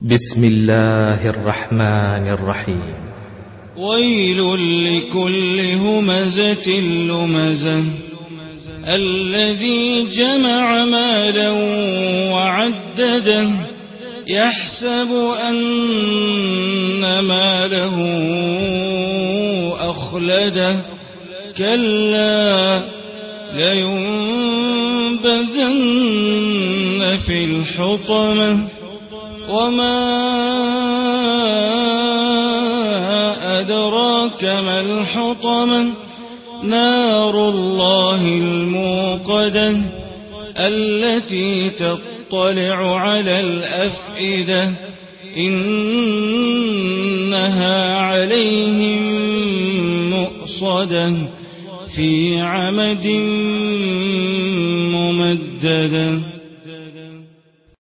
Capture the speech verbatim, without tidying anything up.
بسم الله الرحمن الرحيم. ويل لكل همزة لمزة الذي جمع مالا وعدده يحسب أن ماله أخلده كلا لينبذن في الحطمة وما أدراك ما الحطمة نار الله الموقدة التي تطلع على الأفئدة إنها عليهم مؤصدة في عمد ممددة.